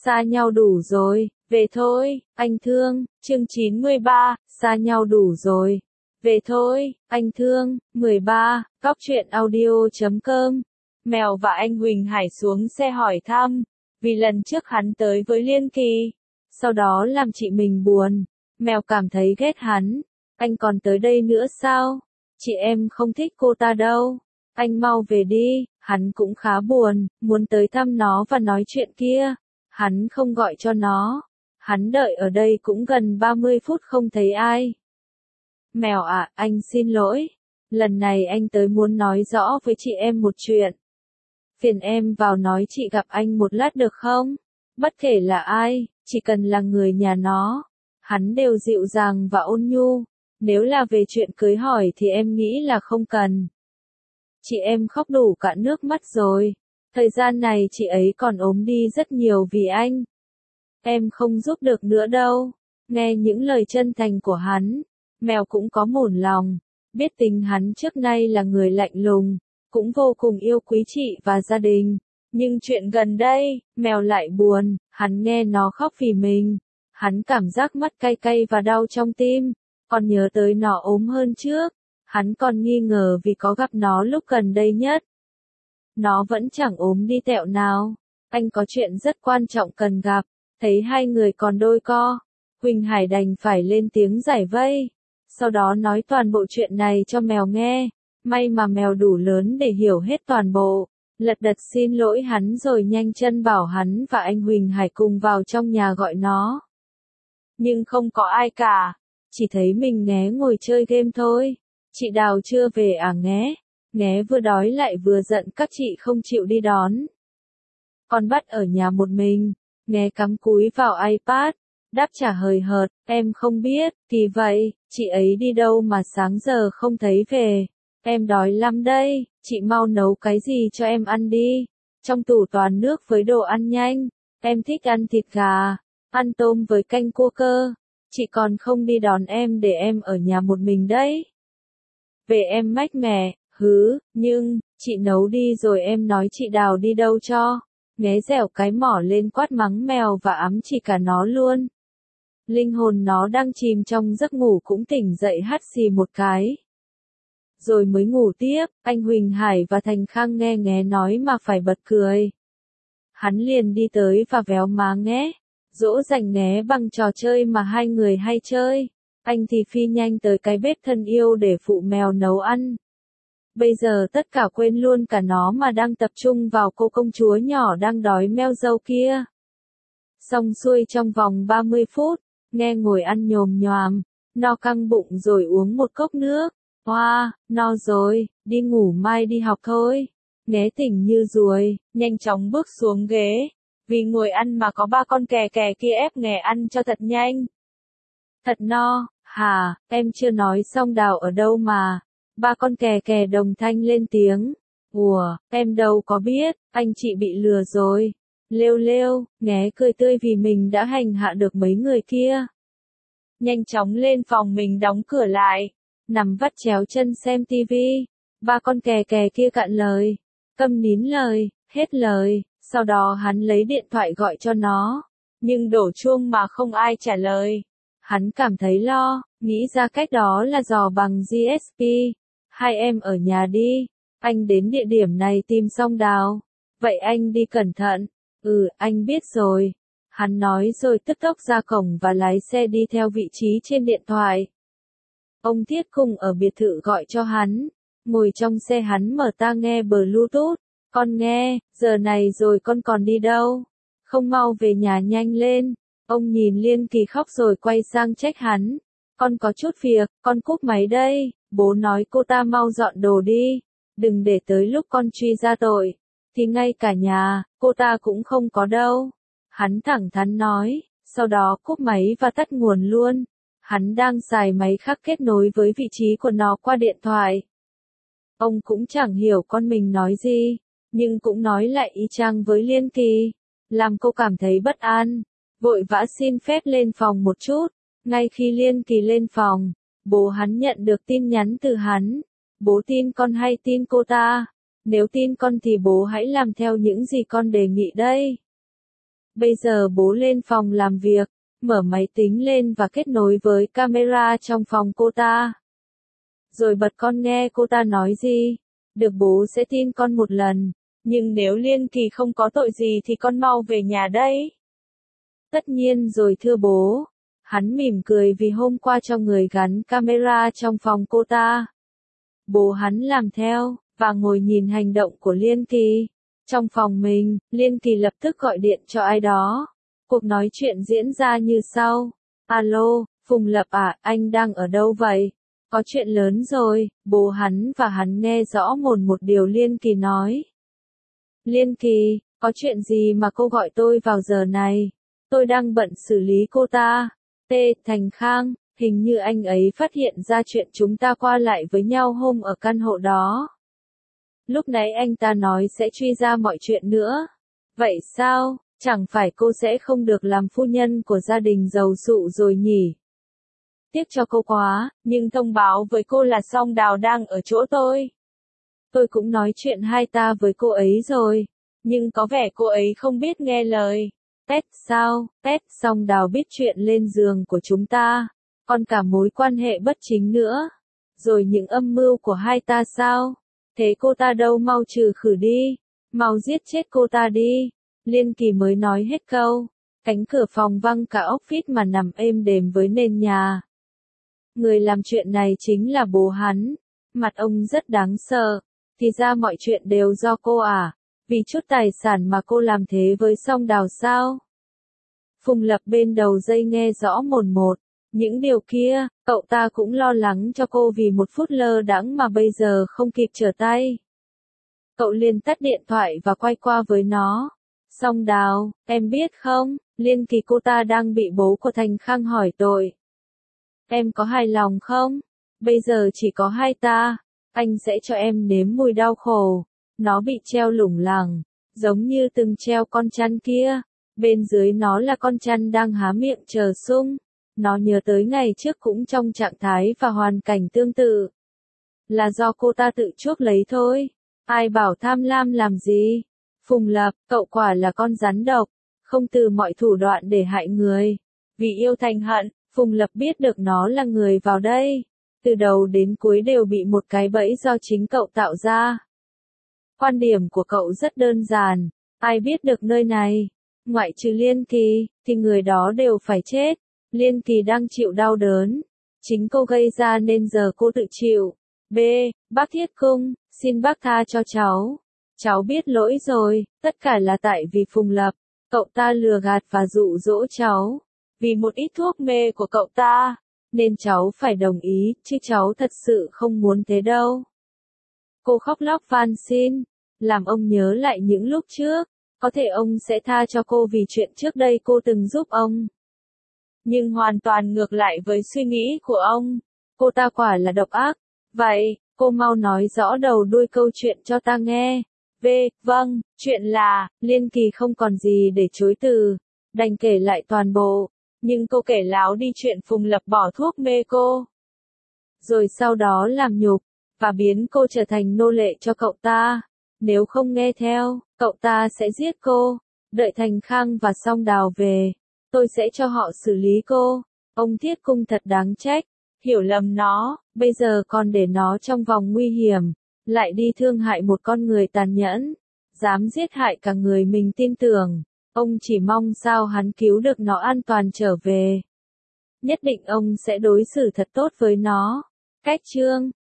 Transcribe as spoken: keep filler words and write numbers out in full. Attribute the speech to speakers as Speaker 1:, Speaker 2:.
Speaker 1: xa nhau đủ rồi, về thôi, anh thương, chương chín mươi ba, xa nhau đủ rồi, về thôi, anh thương, mười ba, góc truyện audio chấm com. Mèo và anh Huỳnh Hải xuống xe hỏi thăm, vì lần trước hắn tới với Liên Kỳ, sau đó làm chị mình buồn, mèo cảm thấy ghét hắn, anh còn tới đây nữa sao? Chị em không thích cô ta đâu, anh mau về đi, hắn cũng khá buồn, muốn tới thăm nó và nói chuyện kia, hắn không gọi cho nó, hắn đợi ở đây cũng gần ba mươi phút không thấy ai. Mèo ạ, anh xin lỗi, lần này anh tới muốn nói rõ với chị em một chuyện. Phiền em vào nói chị gặp anh một lát được không? Bất kể là ai, chỉ cần là người nhà nó, hắn đều dịu dàng và ôn nhu. Nếu là về chuyện cưới hỏi thì em nghĩ là không cần. Chị em khóc đủ cả nước mắt rồi. Thời gian này chị ấy còn ốm đi rất nhiều vì anh. Em không giúp được nữa đâu. Nghe những lời chân thành của hắn, mèo cũng có mổn lòng. Biết tình hắn trước nay là người lạnh lùng, cũng vô cùng yêu quý chị và gia đình. Nhưng chuyện gần đây, mèo lại buồn, hắn nghe nó khóc vì mình. Hắn cảm giác mắt cay cay và đau trong tim. Còn nhớ tới nó ốm hơn trước, hắn còn nghi ngờ vì có gặp nó lúc gần đây nhất. Nó vẫn chẳng ốm đi tẹo nào, anh có chuyện rất quan trọng cần gặp, thấy hai người còn đôi co, Huỳnh Hải đành phải lên tiếng giải vây, sau đó nói toàn bộ chuyện này cho mèo nghe, may mà mèo đủ lớn để hiểu hết toàn bộ, lật đật xin lỗi hắn rồi nhanh chân bảo hắn và anh Huỳnh Hải cùng vào trong nhà gọi nó. Nhưng không có ai cả. Chỉ thấy mình Nghé ngồi chơi game thôi. Chị Đào chưa về à Nghé? Nghé vừa đói lại vừa giận các chị không chịu đi đón. Con bắt ở nhà một mình. Nghé cắm cúi vào iPad, đáp trả hời hợt, em không biết, thì vậy, chị ấy đi đâu mà sáng giờ không thấy về. Em đói lắm đây, chị mau nấu cái gì cho em ăn đi. Trong tủ toàn nước với đồ ăn nhanh, em thích ăn thịt gà, ăn tôm với canh cua cơ. Chị còn không đi đón em để em ở nhà một mình đấy. Về em mách mẻ, hứ, nhưng, chị nấu đi rồi em nói chị Đào đi đâu cho. Nghé dẻo cái mỏ lên quát mắng mèo và ấm chỉ cả nó luôn. Linh hồn nó đang chìm trong giấc ngủ cũng tỉnh dậy hắt xì một cái. Rồi mới ngủ tiếp, anh Huỳnh Hải và Thành Khang nghe Nghé nói mà phải bật cười. Hắn liền đi tới và véo má Nghé. Dỗ dành Nghé bằng trò chơi mà hai người hay chơi. Anh thì phi nhanh tới cái bếp thân yêu để phụ mèo nấu ăn. Bây giờ tất cả quên luôn cả nó mà đang tập trung vào cô công chúa nhỏ đang đói meo dâu kia. Xong xuôi trong vòng ba mươi phút, Nghe ngồi ăn nhồm nhoàm, no căng bụng rồi uống một cốc nước. Hoa, wow, no rồi, đi ngủ mai đi học thôi. Nghé tỉnh như ruồi, nhanh chóng bước xuống ghế. Vì ngồi ăn mà có ba con kè kè kia ép Nghé ăn cho thật nhanh. Thật no, hả, em chưa nói xong Đào ở đâu mà. Ba con kè kè đồng thanh lên tiếng. Ủa, em đâu có biết, anh chị bị lừa rồi. Lêu lêu, Nghé cười tươi vì mình đã hành hạ được mấy người kia. Nhanh chóng lên phòng mình đóng cửa lại. Nằm vắt chéo chân xem tivi. Ba con kè kè kia cạn lời. Câm nín lời, hết lời. Sau đó hắn lấy điện thoại gọi cho nó, nhưng đổ chuông mà không ai trả lời. Hắn cảm thấy lo, nghĩ ra cách đó là dò bằng giê ét pê. Hai em ở nhà đi, anh đến địa điểm này tìm xong Đào. Vậy anh đi cẩn thận. Ừ, anh biết rồi. Hắn nói rồi tức tốc ra cổng và lái xe đi theo vị trí trên điện thoại. Ông Thiết cùng ở biệt thự gọi cho hắn. Ngồi trong xe hắn mở tai nghe Bluetooth. Con nghe, giờ này rồi con còn đi đâu? Không mau về nhà nhanh lên. Ông nhìn Liên Kỳ khóc rồi quay sang trách hắn. Con có chút việc, con cúp máy đây. Bố nói cô ta mau dọn đồ đi. Đừng để tới lúc con truy ra tội. Thì ngay cả nhà, cô ta cũng không có đâu. Hắn thẳng thắn nói, sau đó cúp máy và tắt nguồn luôn. Hắn đang xài máy khác kết nối với vị trí của nó qua điện thoại. Ông cũng chẳng hiểu con mình nói gì. Nhưng cũng nói lại y chang với Liên Kỳ, làm cô cảm thấy bất an, vội vã xin phép lên phòng một chút. Ngay khi Liên Kỳ lên phòng, bố hắn nhận được tin nhắn từ hắn. Bố tin con hay tin cô ta? Nếu tin con thì bố hãy làm theo những gì con đề nghị đây. Bây giờ bố lên phòng làm việc, mở máy tính lên và kết nối với camera trong phòng cô ta. Rồi bật con nghe cô ta nói gì. Được, bố sẽ tin con một lần. Nhưng nếu Liên Kỳ không có tội gì thì con mau về nhà đây. Tất nhiên rồi thưa bố. Hắn mỉm cười vì hôm qua cho người gắn camera trong phòng cô ta. Bố hắn làm theo, và ngồi nhìn hành động của Liên Kỳ. Trong phòng mình, Liên Kỳ lập tức gọi điện cho ai đó. Cuộc nói chuyện diễn ra như sau. Alo, Phùng Lập à, anh đang ở đâu vậy? Có chuyện lớn rồi, bố hắn và hắn nghe rõ mồn một điều Liên Kỳ nói. Liên Kỳ, có chuyện gì mà cô gọi tôi vào giờ này? Tôi đang bận xử lý cô ta. T. Thành Khang, hình như anh ấy phát hiện ra chuyện chúng ta qua lại với nhau hôm ở căn hộ đó. Lúc nãy anh ta nói sẽ truy ra mọi chuyện nữa. Vậy sao, chẳng phải cô sẽ không được làm phu nhân của gia đình giàu sụ rồi nhỉ? Tiếc cho cô quá, nhưng thông báo với cô là Song Đào đang ở chỗ tôi. Tôi cũng nói chuyện hai ta với cô ấy rồi, nhưng có vẻ cô ấy không biết nghe lời. Tết sao, Tết Song Đào biết chuyện lên giường của chúng ta, còn cả mối quan hệ bất chính nữa. Rồi những âm mưu của hai ta sao? Thế cô ta đâu, mau trừ khử đi, mau giết chết cô ta đi. Liên Kỳ mới nói hết câu, cánh cửa phòng văng cả ốc vít mà nằm êm đềm với nền nhà. Người làm chuyện này chính là bố hắn. Mặt ông rất đáng sợ. Thì ra mọi chuyện đều do cô à? Vì chút tài sản mà cô làm thế với Song Đào sao? Phùng Lập bên đầu dây nghe rõ mồn một. Những điều kia, cậu ta cũng lo lắng cho cô vì một phút lơ đãng mà bây giờ không kịp trở tay. Cậu liền tắt điện thoại và quay qua với nó. Song Đào, em biết không, Liên Kỳ cô ta đang bị bố của Thành Khang hỏi tội. Em có hài lòng không? Bây giờ chỉ có hai ta. Anh sẽ cho em nếm mùi đau khổ. Nó bị treo lủng lẳng, giống như từng treo con chăn kia. Bên dưới nó là con chăn đang há miệng chờ sung. Nó nhớ tới ngày trước cũng trong trạng thái và hoàn cảnh tương tự. Là do cô ta tự chuốc lấy thôi. Ai bảo tham lam làm gì? Phùng Lập, cậu quả là con rắn độc, không từ mọi thủ đoạn để hại người. Vì yêu thành hận, Phùng Lập biết được nó là người vào đây. Từ đầu đến cuối đều bị một cái bẫy do chính cậu tạo ra. Quan điểm của cậu rất đơn giản, ai biết được nơi này, ngoại trừ Liên Kỳ, thì người đó đều phải chết. Liên Kỳ đang chịu đau đớn, chính cô gây ra nên giờ cô tự chịu. B. Bác Thiết Cung, xin bác tha cho cháu. Cháu biết lỗi rồi, tất cả là tại vì Phùng Lập, cậu ta lừa gạt và dụ dỗ cháu. Vì một ít thuốc mê của cậu ta, nên cháu phải đồng ý, chứ cháu thật sự không muốn thế đâu. Cô khóc lóc van xin, làm ông nhớ lại những lúc trước, có thể ông sẽ tha cho cô vì chuyện trước đây cô từng giúp ông. Nhưng hoàn toàn ngược lại với suy nghĩ của ông, cô ta quả là độc ác. Vậy, cô mau nói rõ đầu đuôi câu chuyện cho ta nghe. V. Vâng, chuyện là, Liên Kỳ không còn gì để chối từ, đành kể lại toàn bộ. Nhưng cô kể láo đi chuyện Phùng Lập bỏ thuốc mê cô. Rồi sau đó làm nhục, và biến cô trở thành nô lệ cho cậu ta. Nếu không nghe theo, cậu ta sẽ giết cô. Đợi Thành Khang và Song Đào về, tôi sẽ cho họ xử lý cô. Ông Thiết Cung thật đáng trách, hiểu lầm nó, bây giờ còn để nó trong vòng nguy hiểm, lại đi thương hại một con người tàn nhẫn, dám giết hại cả người mình tin tưởng. Ông chỉ mong sao hắn cứu được nó an toàn trở về. Nhất định ông sẽ đối xử thật tốt với nó. Cách chương